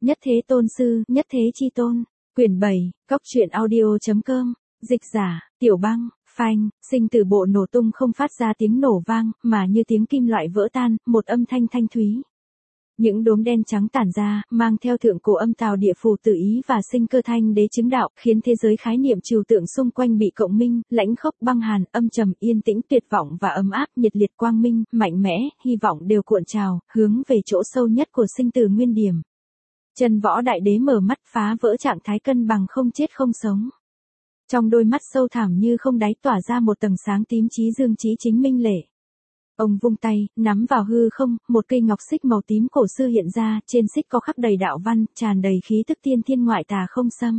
Nhất Thế Tôn Sư, Nhất Thế Chi Tôn. Quyển 7, Cóc truyện audio.com. Dịch giả, Tiểu Băng. Phanh, sinh tử bộ nổ tung không phát ra tiếng nổ vang, mà như tiếng kim loại vỡ tan, một âm thanh thanh thúy. Những đốm đen trắng tản ra, mang theo thượng cổ âm tào địa phù tự ý và sinh cơ thanh đế chứng đạo, khiến thế giới khái niệm trừu tượng xung quanh bị cộng minh, lãnh khốc băng hàn, âm trầm, yên tĩnh, tuyệt vọng và ấm áp, nhiệt liệt, quang minh, mạnh mẽ, hy vọng đều cuộn trào, hướng về chỗ sâu nhất của sinh tử nguyên điểm. Chân Võ Đại Đế mở mắt, phá vỡ trạng thái cân bằng không chết không sống. Trong đôi mắt sâu thẳm như không đáy tỏa ra một tầng sáng tím chí dương chí chính minh lệ. Ông vung tay, nắm vào hư không, một cây ngọc xích màu tím cổ xưa hiện ra, trên xích có khắc đầy đạo văn, tràn đầy khí tức tiên thiên ngoại tà không xâm.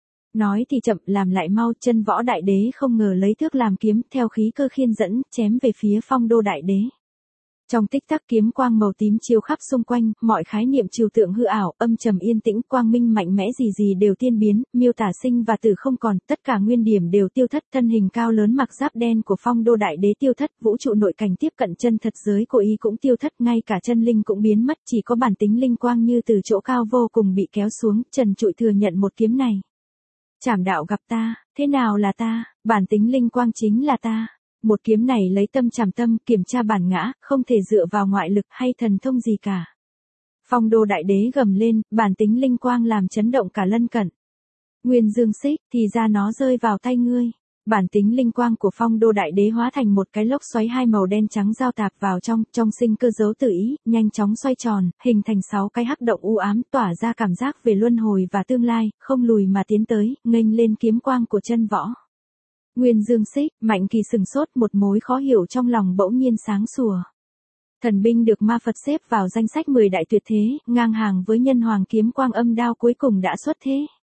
Nói thì chậm, làm lại mau, Chân Võ Đại Đế không ngờ lấy thước làm kiếm, theo khí cơ khiên dẫn, chém về phía Phong Đô Đại Đế. Trong tích tắc kiếm quang màu tím chiếu khắp xung quanh, mọi khái niệm trừu tượng hư ảo, âm trầm yên tĩnh, quang minh mạnh mẽ gì đều tiên biến, miêu tả sinh và tử không còn, tất cả nguyên điểm đều tiêu thất, thân hình cao lớn mặc giáp đen của Phong Đô Đại Đế tiêu thất, vũ trụ nội cảnh tiếp cận chân thật giới của y cũng tiêu thất, ngay cả chân linh cũng biến mất, chỉ có bản tính linh quang như từ chỗ cao vô cùng bị kéo xuống, trần trụi thừa nhận một kiếm này. Trảm đạo gặp ta, thế nào là ta, bản tính linh quang chính là ta. Một kiếm này lấy tâm trảm tâm, kiểm tra bản ngã, không thể dựa vào ngoại lực hay thần thông gì cả. Phong Đô Đại Đế gầm lên, bản tính linh quang làm chấn động cả lân cận. Nguyên Dương Xích, thì ra nó rơi vào tay ngươi. Bản tính linh quang của Phong Đô Đại Đế hóa thành một cái lốc xoáy hai màu đen trắng giao tạp vào trong sinh cơ dấu tự ý, nhanh chóng xoay tròn, hình thành 6 cái hắc động u ám, tỏa ra cảm giác về luân hồi và tương lai, không lùi mà tiến tới, nghênh lên kiếm quang của Chân Võ. Nguyên Dương Xích, Mạnh Kỳ sừng sốt, một mối khó hiểu trong lòng bỗng nhiên sáng sủa. Thần binh được ma Phật xếp vào danh sách 10 đại tuyệt thế, ngang hàng với Nhân Hoàng kiếm quang âm đao cuối cùng đã xuất thế.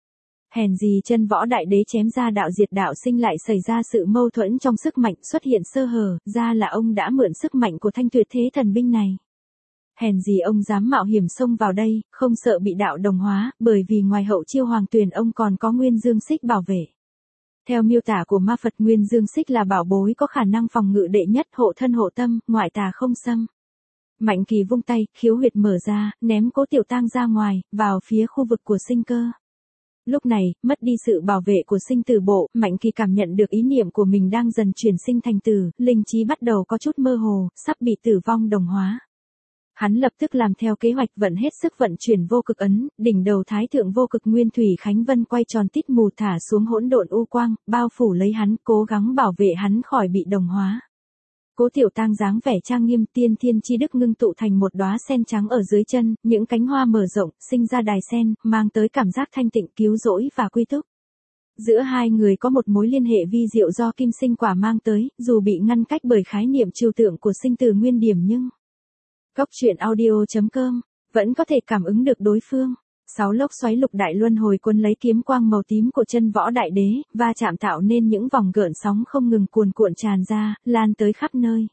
Hèn gì Chân Võ Đại Đế chém ra đạo diệt đạo sinh lại xảy ra sự mâu thuẫn trong sức mạnh, xuất hiện sơ hở, ra là ông đã mượn sức mạnh của thanh tuyệt thế thần binh này. Hèn gì ông dám mạo hiểm xông vào đây, không sợ bị đạo đồng hóa, bởi vì ngoài Hậu Chiêu Hoàng Tuyền ông còn có Nguyên Dương Xích bảo vệ. Theo miêu tả của ma Phật, Nguyên Dương Xích là bảo bối có khả năng phòng ngự đệ nhất, hộ thân hộ tâm, ngoại tà không xâm. Mạnh Kỳ vung tay, khiếu huyệt mở ra, ném Cố Tiểu Tang ra ngoài, vào phía khu vực của sinh cơ. Lúc này, mất đi sự bảo vệ của sinh tử bộ, Mạnh Kỳ cảm nhận được ý niệm của mình đang dần chuyển sinh thành tử, linh trí bắt đầu có chút mơ hồ, sắp bị tử vong đồng hóa. Hắn lập tức làm theo kế hoạch, vận hết sức vận chuyển vô cực ấn, đỉnh đầu Thái Thượng Vô Cực Nguyên Thủy Khánh Vân quay tròn tít mù thả xuống hỗn độn u quang, bao phủ lấy hắn, cố gắng bảo vệ hắn khỏi bị đồng hóa. Cố Tiểu Tang dáng vẻ trang nghiêm, tiên thiên chi đức ngưng tụ thành một đóa sen trắng ở dưới chân, những cánh hoa mở rộng, sinh ra đài sen, mang tới cảm giác thanh tịnh, cứu rỗi và quy túc. Giữa hai người có một mối liên hệ vi diệu do kim sinh quả mang tới, dù bị ngăn cách bởi khái niệm trừu tượng của sinh tử nguyên điểm nhưng Cóc truyện audio.com vẫn có thể cảm ứng được đối phương. 6 lốc xoáy lục đại luân hồi quân lấy kiếm quang màu tím của Chân Võ Đại Đế, va chạm tạo nên những vòng gợn sóng không ngừng cuồn cuộn tràn ra, lan tới khắp nơi.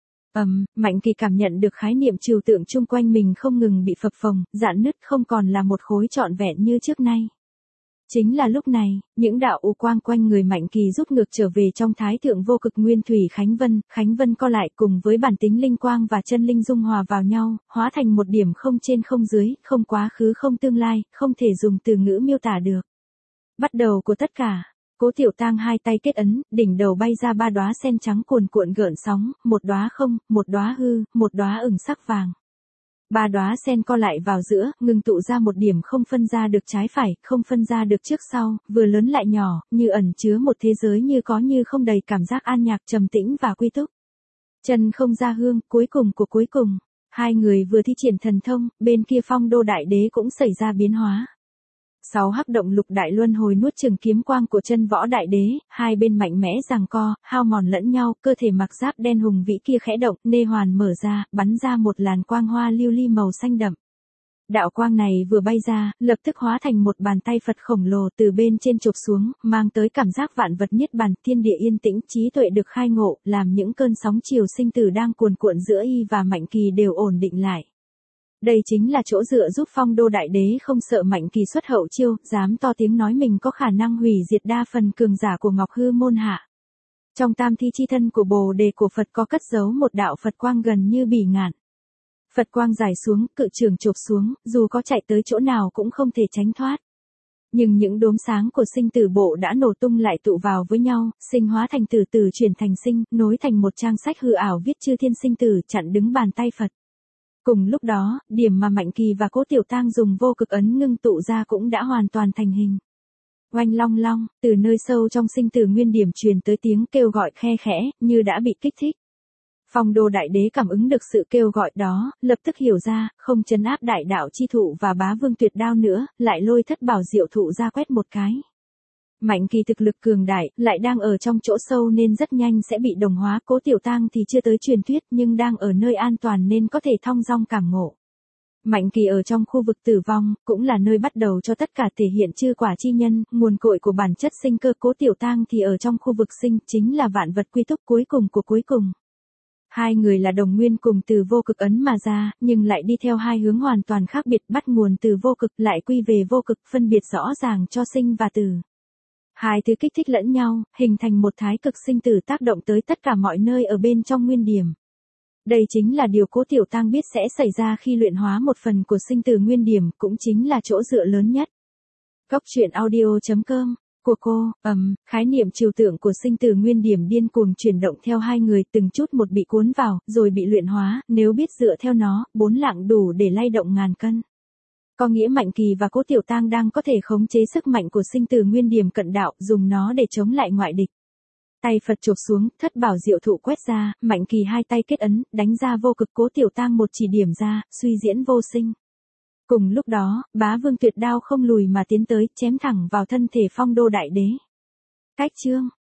Mạnh Kỳ cảm nhận được khái niệm trừu tượng chung quanh mình không ngừng bị phập phồng, rạn nứt, không còn là một khối trọn vẹn như trước nay. Chính là lúc này, những đạo u quang quanh người Mạnh Kỳ rút ngược trở về trong Thái Thượng Vô Cực Nguyên Thủy Khánh Vân co lại cùng với bản tính linh quang và chân linh dung hòa vào nhau, hóa thành một điểm không trên không dưới, không quá khứ không tương lai, không thể dùng từ ngữ miêu tả được. Bắt đầu của tất cả, Cố Tiểu Tang hai tay kết ấn, đỉnh đầu bay ra 3 đóa sen trắng cuồn cuộn gợn sóng, một đóa không, một đóa hư, một đóa ửng sắc vàng. 3 đóa sen co lại vào giữa, ngưng tụ ra một điểm không phân ra được trái phải, không phân ra được trước sau, vừa lớn lại nhỏ, như ẩn chứa một thế giới như có như không, đầy cảm giác an nhạc, trầm tĩnh và quy túc. Chân không ra hương, cuối cùng của cuối cùng, hai người vừa thi triển thần thông, bên kia Phong Đô Đại Đế cũng xảy ra biến hóa. 6 hắc động lục đại luân hồi nuốt chửng kiếm quang của Chân Võ Đại Đế, hai bên mạnh mẽ giằng co, hao mòn lẫn nhau, cơ thể mặc giáp đen hùng vĩ kia khẽ động, nê hoàn mở ra, bắn ra một làn quang hoa lưu ly màu xanh đậm. Đạo quang này vừa bay ra, lập tức hóa thành một bàn tay Phật khổng lồ từ bên trên chụp xuống, mang tới cảm giác vạn vật niết bàn, thiên địa yên tĩnh, trí tuệ được khai ngộ, làm những cơn sóng chiều sinh tử đang cuồn cuộn giữa y và Mạnh Kỳ đều ổn định lại. Đây chính là chỗ dựa giúp Phong Đô Đại Đế không sợ Mạnh Kỳ xuất hậu chiêu, dám to tiếng nói mình có khả năng hủy diệt đa phần cường giả của Ngọc Hư môn hạ. Trong tam thi chi thân của Bồ Đề của Phật có cất giấu một đạo Phật quang gần như bỉ ngạn. Phật quang giải xuống, cự trường chộp xuống, dù có chạy tới chỗ nào cũng không thể tránh thoát. Nhưng những đốm sáng của sinh tử bộ đã nổ tung lại tụ vào với nhau, sinh hóa thành tử, tử chuyển thành sinh, nối thành một trang sách hư ảo viết chư thiên sinh tử chặn đứng bàn tay Phật. Cùng lúc đó, điểm mà Mạnh Kỳ và Cố Tiểu Tang dùng vô cực ấn ngưng tụ ra cũng đã hoàn toàn thành hình. Oanh long long, từ nơi sâu trong sinh tử nguyên điểm truyền tới tiếng kêu gọi khe khẽ, như đã bị kích thích. Phong Đô Đại Đế cảm ứng được sự kêu gọi đó, lập tức hiểu ra, không trấn áp đại đạo chi thụ và bá vương tuyệt đao nữa, lại lôi thất bảo diệu thụ ra quét một cái. Mạnh Kỳ thực lực cường đại, lại đang ở trong chỗ sâu nên rất nhanh sẽ bị đồng hóa. Cố Tiểu Tang thì chưa tới truyền thuyết nhưng đang ở nơi an toàn nên có thể thong dong cảm ngộ. Mạnh Kỳ ở trong khu vực tử vong, cũng là nơi bắt đầu cho tất cả thể hiện chư quả chi nhân, nguồn cội của bản chất sinh cơ. Cố Tiểu Tang thì ở trong khu vực sinh, chính là vạn vật quy túc cuối cùng của cuối cùng. Hai người là đồng nguyên cùng từ vô cực ấn mà ra, nhưng lại đi theo hai hướng hoàn toàn khác biệt, bắt nguồn từ vô cực lại quy về vô cực, phân biệt rõ ràng cho sinh và tử. Hai thứ kích thích lẫn nhau, hình thành một thái cực sinh tử tác động tới tất cả mọi nơi ở bên trong nguyên điểm. Đây chính là điều Cố Tiểu Tang biết sẽ xảy ra khi luyện hóa một phần của sinh tử nguyên điểm, cũng chính là chỗ dựa lớn nhất. Góc truyện audio.com của cô, khái niệm trừu tượng của sinh tử nguyên điểm điên cuồng chuyển động theo hai người, từng chút một bị cuốn vào, rồi bị luyện hóa, nếu biết dựa theo nó, 4 lạng đủ để lay động ngàn cân. Có nghĩa Mạnh Kỳ và Cố Tiểu Tang đang có thể khống chế sức mạnh của sinh tử nguyên điểm cận đạo, dùng nó để chống lại ngoại địch. Tay Phật chộp xuống, thất bảo diệu thụ quét ra, Mạnh Kỳ hai tay kết ấn, đánh ra vô cực. Cố Tiểu Tang một chỉ điểm ra, suy diễn vô sinh. Cùng lúc đó, bá vương tuyệt đao không lùi mà tiến tới, chém thẳng vào thân thể Phong Đô Đại Đế. Cách chương